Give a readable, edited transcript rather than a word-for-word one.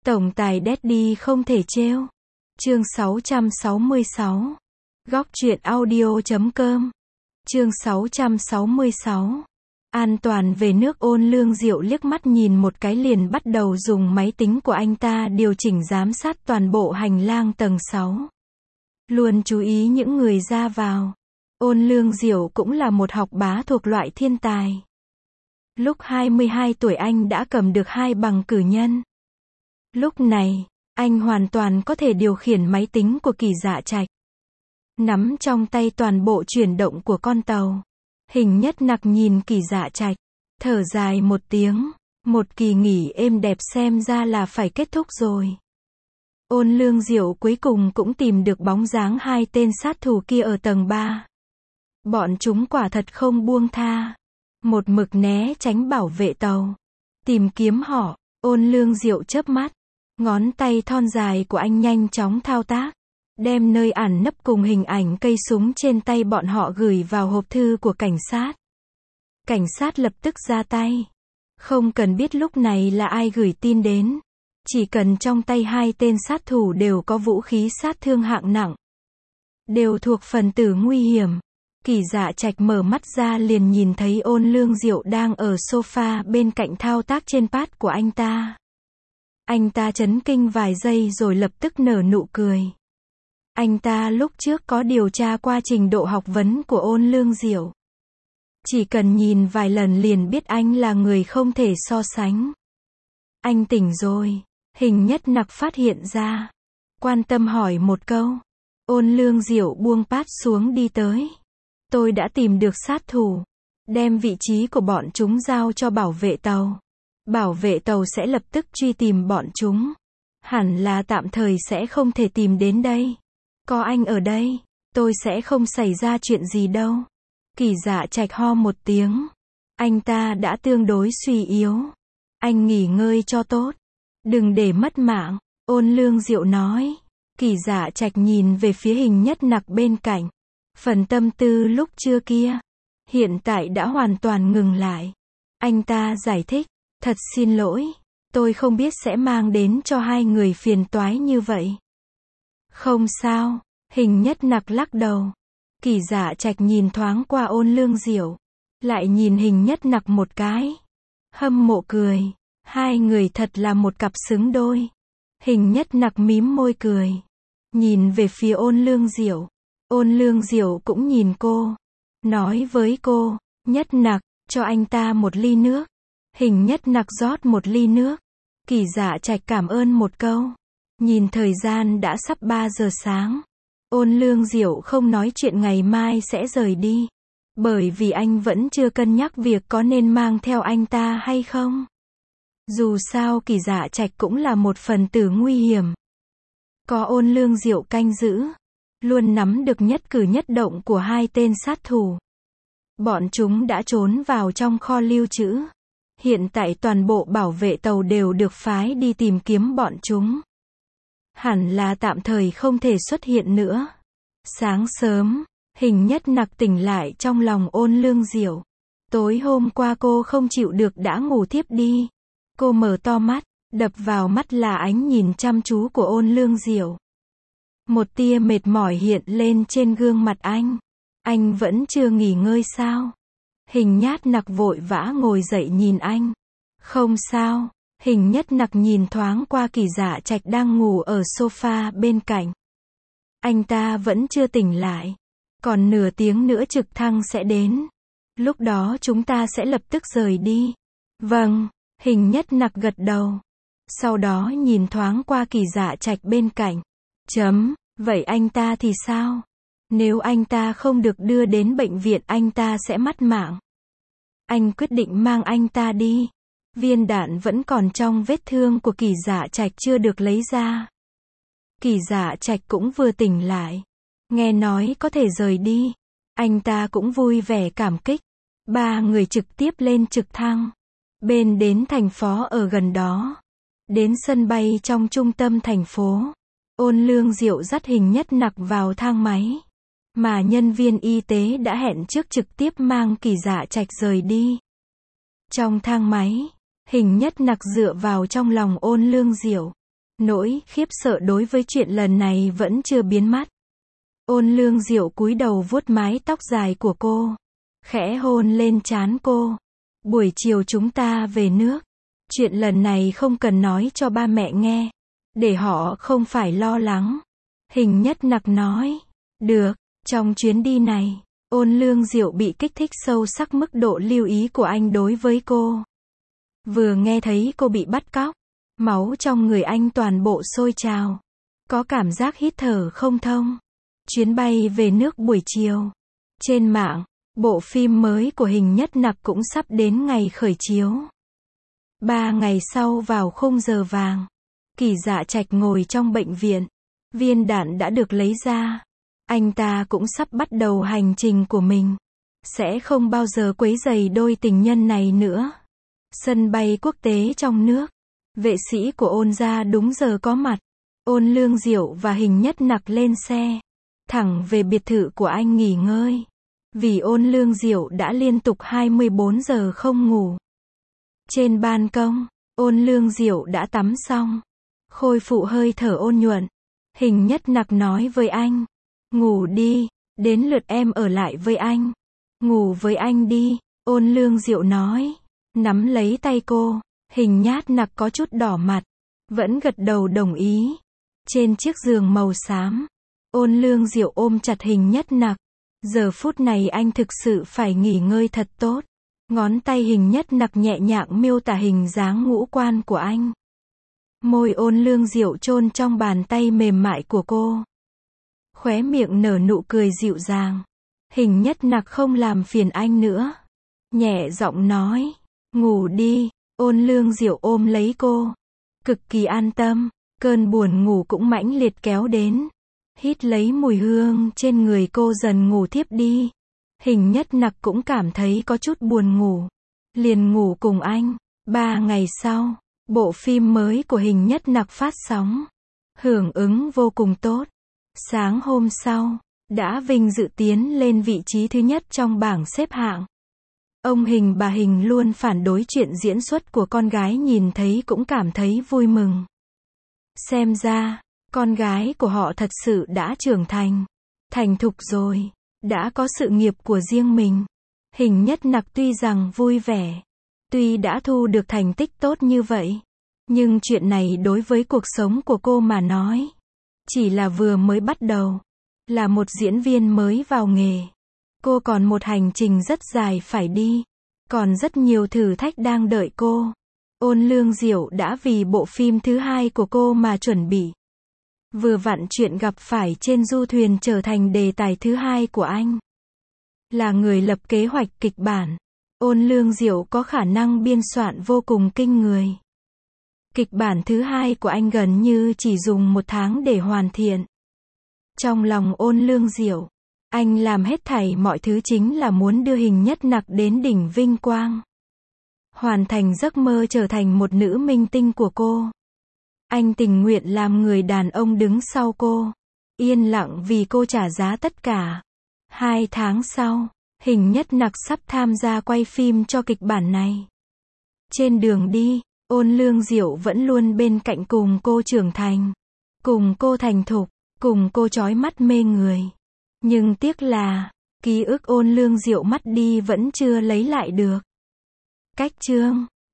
Tổng tài Daddy không thể trêu. Chương 666. Góc truyện audio.com. Chương 666. An toàn về nước. Ôn Lương Diệu liếc mắt nhìn một cái liền bắt đầu dùng máy tính của anh ta điều chỉnh giám sát toàn bộ hành lang tầng 6. Luôn chú ý những người ra vào. Ôn Lương Diệu cũng là một học bá thuộc loại thiên tài. Lúc 22 tuổi anh đã cầm được 2 bằng cử nhân. Lúc này, anh hoàn toàn có thể điều khiển máy tính của Kỳ Dạ Trạch. Nắm trong tay toàn bộ chuyển động của con tàu. Hình Nhất Nặc nhìn Kỳ Dạ Trạch, thở dài một tiếng, một kỳ nghỉ êm đẹp xem ra là phải kết thúc rồi. Ôn Lương Diệu cuối cùng cũng tìm được bóng dáng 2 tên sát thủ kia ở tầng 3. Bọn chúng quả thật không buông tha. Một mực né tránh bảo vệ tàu. Tìm kiếm họ. Ôn Lương Diệu chớp mắt. Ngón tay thon dài của anh nhanh chóng thao tác. Đem nơi ẩn nấp cùng hình ảnh cây súng trên tay bọn họ gửi vào hộp thư của cảnh sát. Cảnh sát lập tức ra tay. Không cần biết lúc này là ai gửi tin đến. Chỉ cần trong tay 2 tên sát thủ đều có vũ khí sát thương hạng nặng. Đều thuộc phần tử nguy hiểm. Kỳ Dạ Trạch mở mắt ra liền nhìn thấy Ôn Lương Diệu đang ở sofa bên cạnh thao tác trên pad của anh ta. Anh ta chấn kinh vài giây rồi lập tức nở nụ cười. Anh ta lúc trước có điều tra qua trình độ học vấn của Ôn Lương Diệu. Chỉ cần nhìn vài lần liền biết anh là người không thể so sánh. Anh tỉnh rồi. Hình Nhất Nặc phát hiện ra. Quan tâm hỏi một câu. Ôn Lương Diệu buông pad xuống đi tới. Tôi đã tìm được sát thủ. Đem vị trí của bọn chúng giao cho bảo vệ tàu. Bảo vệ tàu sẽ lập tức truy tìm bọn chúng. Hẳn là tạm thời sẽ không thể tìm đến đây. Có anh ở đây, tôi sẽ không xảy ra chuyện gì đâu. Kỳ Dạ Trạch ho một tiếng. Anh ta đã tương đối suy yếu. Anh nghỉ ngơi cho tốt. Đừng để mất mạng. Ôn Lương Diệu nói. Kỳ Dạ Trạch nhìn về phía Hình Nhất Nặc bên cạnh. Phần tâm tư lúc trưa kia, hiện tại đã hoàn toàn ngừng lại. Anh ta giải thích. Thật xin lỗi. Tôi không biết sẽ mang đến cho 2 người phiền toái như vậy. Không sao. Hình Nhất Nặc lắc đầu. Kỳ Dạ Trạch nhìn thoáng qua Ôn Lương Diệu. Lại nhìn Hình Nhất Nặc một cái. Hâm mộ cười. 2 người thật là một cặp xứng đôi. Hình Nhất Nặc mím môi cười. Nhìn về phía Ôn Lương Diệu. Ôn Lương Diệu cũng nhìn cô. Nói với cô. Nhất Nặc, cho anh ta một ly nước. Hình Nhất Nặc rót một ly nước. Kỳ Dạ Trạch cảm ơn một câu. Nhìn thời gian đã sắp 3 giờ sáng. Ôn Lương Diệu không nói chuyện ngày mai sẽ rời đi. Bởi vì anh vẫn chưa cân nhắc việc có nên mang theo anh ta hay không. Dù sao Kỳ Dạ Trạch cũng là một phần tử nguy hiểm. Có Ôn Lương Diệu canh giữ. Luôn nắm được nhất cử nhất động của 2 tên sát thủ. Bọn chúng đã trốn vào trong kho lưu trữ. Hiện tại toàn bộ bảo vệ tàu đều được phái đi tìm kiếm bọn chúng. Hẳn là tạm thời không thể xuất hiện nữa. Sáng sớm, Hình Nhất Nặc tỉnh lại trong lòng Ôn Lương Diệu. Tối hôm qua cô không chịu được đã ngủ thiếp đi. Cô mở to mắt, đập vào mắt là ánh nhìn chăm chú của Ôn Lương Diệu. Một tia mệt mỏi hiện lên trên gương mặt anh. Anh vẫn chưa nghỉ ngơi sao? Hình Nhất Nặc vội vã ngồi dậy nhìn anh. Không sao. Hình Nhất Nặc nhìn thoáng qua Kỳ Dạ Trạch đang ngủ ở sofa bên cạnh. Anh ta vẫn chưa tỉnh lại. Còn nửa tiếng nữa trực thăng sẽ đến. Lúc đó chúng ta sẽ lập tức rời đi. Vâng. Hình Nhất Nặc gật đầu. Sau đó nhìn thoáng qua Kỳ Dạ Trạch bên cạnh. Vậy anh ta thì sao? Nếu anh ta không được đưa đến bệnh viện anh ta sẽ mất mạng. Anh quyết định mang anh ta đi. Viên đạn vẫn còn trong vết thương của Kỳ Dạ Trạch chưa được lấy ra. Kỳ Dạ Trạch cũng vừa tỉnh lại. Nghe nói có thể rời đi. Anh ta cũng vui vẻ cảm kích. 3 người trực tiếp lên trực thăng. Bên đến thành phố ở gần đó. Đến sân bay trong trung tâm thành phố. Ôn Lương Diệu dắt Hình Nhất Nặc vào thang máy. Mà nhân viên y tế đã hẹn trước trực tiếp mang Kỳ Dạ Trạch rời đi. Trong thang máy. Hình Nhất Nặc dựa vào trong lòng Ôn Lương Diệu. Nỗi khiếp sợ đối với chuyện lần này vẫn chưa biến mất. Ôn Lương Diệu cúi đầu vuốt mái tóc dài của cô, khẽ hôn lên trán cô. Buổi chiều chúng ta về nước. Chuyện lần này không cần nói cho ba mẹ nghe, để họ không phải lo lắng. Hình Nhất Nặc nói. Được. Trong chuyến đi này, Ôn Lương Diệu bị kích thích sâu sắc mức độ lưu ý của anh đối với cô. Vừa nghe thấy cô bị bắt cóc, máu trong người anh toàn bộ sôi trào. Có cảm giác hít thở không thông. Chuyến bay về nước buổi chiều. Trên mạng, bộ phim mới của Hình Nhất Nặc cũng sắp đến ngày khởi chiếu. 3 ngày sau vào khung giờ vàng, Kỳ Dạ Trạch ngồi trong bệnh viện. Viên đạn đã được lấy ra. Anh ta cũng sắp bắt đầu hành trình của mình. Sẽ không bao giờ quấy rầy đôi tình nhân này nữa. Sân bay quốc tế trong nước. Vệ sĩ của Ôn gia đúng giờ có mặt. Ôn Lương Diệu và Hình Nhất Nặc lên xe, thẳng về biệt thự của anh nghỉ ngơi. Vì Ôn Lương Diệu đã liên tục 24 giờ không ngủ. Trên ban công, Ôn Lương Diệu đã tắm xong, khôi phục hơi thở ôn nhuận. Hình Nhất Nặc nói với anh, ngủ đi, đến lượt em ở lại với anh. Ngủ với anh đi, Ôn Lương Diệu nói, nắm lấy tay cô. Hình Nhất Nặc có chút đỏ mặt, vẫn gật đầu đồng ý. Trên chiếc giường màu xám, Ôn Lương Diệu ôm chặt Hình Nhất Nặc. Giờ phút này anh thực sự phải nghỉ ngơi thật tốt. Ngón tay Hình Nhất Nặc nhẹ nhàng miêu tả hình dáng ngũ quan của anh. Môi Ôn Lương Diệu chôn trong bàn tay mềm mại của cô. Khóe miệng nở nụ cười dịu dàng. Hình Nhất Nặc không làm phiền anh nữa. Nhẹ giọng nói, ngủ đi. Ôn Lương Diệu ôm lấy cô, cực kỳ an tâm. Cơn buồn ngủ cũng mãnh liệt kéo đến. Hít lấy mùi hương trên người cô dần ngủ thiếp đi. Hình Nhất Nặc cũng cảm thấy có chút buồn ngủ. Liền ngủ cùng anh. 3 ngày sau, bộ phim mới của Hình Nhất Nặc phát sóng. Hưởng ứng vô cùng tốt. Sáng hôm sau, đã vinh dự tiến lên vị trí thứ nhất trong bảng xếp hạng. Ông Hình bà Hình luôn phản đối chuyện diễn xuất của con gái, nhìn thấy cũng cảm thấy vui mừng. Xem ra, con gái của họ thật sự đã trưởng thành, thành thục rồi, đã có sự nghiệp của riêng mình. Hình Nhất Nặc tuy rằng vui vẻ, tuy đã thu được thành tích tốt như vậy, nhưng chuyện này đối với cuộc sống của cô mà nói, chỉ là vừa mới bắt đầu. Là một diễn viên mới vào nghề, cô còn một hành trình rất dài phải đi. Còn rất nhiều thử thách đang đợi cô. Ôn Lương Diệu đã vì bộ phim thứ 2 của cô mà chuẩn bị. Vừa vặn chuyện gặp phải trên du thuyền trở thành đề tài thứ 2 của anh. Là người lập kế hoạch kịch bản, Ôn Lương Diệu có khả năng biên soạn vô cùng kinh người. Kịch bản thứ 2 của anh gần như chỉ dùng 1 tháng để hoàn thiện. Trong lòng Ôn Lương Diệu, anh làm hết thảy mọi thứ chính là muốn đưa Hình Nhất Nặc đến đỉnh vinh quang. Hoàn thành giấc mơ trở thành một nữ minh tinh của cô. Anh tình nguyện làm người đàn ông đứng sau cô. Yên lặng vì cô trả giá tất cả. 2 tháng sau, Hình Nhất Nặc sắp tham gia quay phim cho kịch bản này. Trên đường đi, Ôn Lương Diệu vẫn luôn bên cạnh cùng cô trưởng thành. Cùng cô thành thục, cùng cô chói mắt mê người. Nhưng tiếc là, ký ức Ôn Lương Diệu mất đi vẫn chưa lấy lại được. Cách chương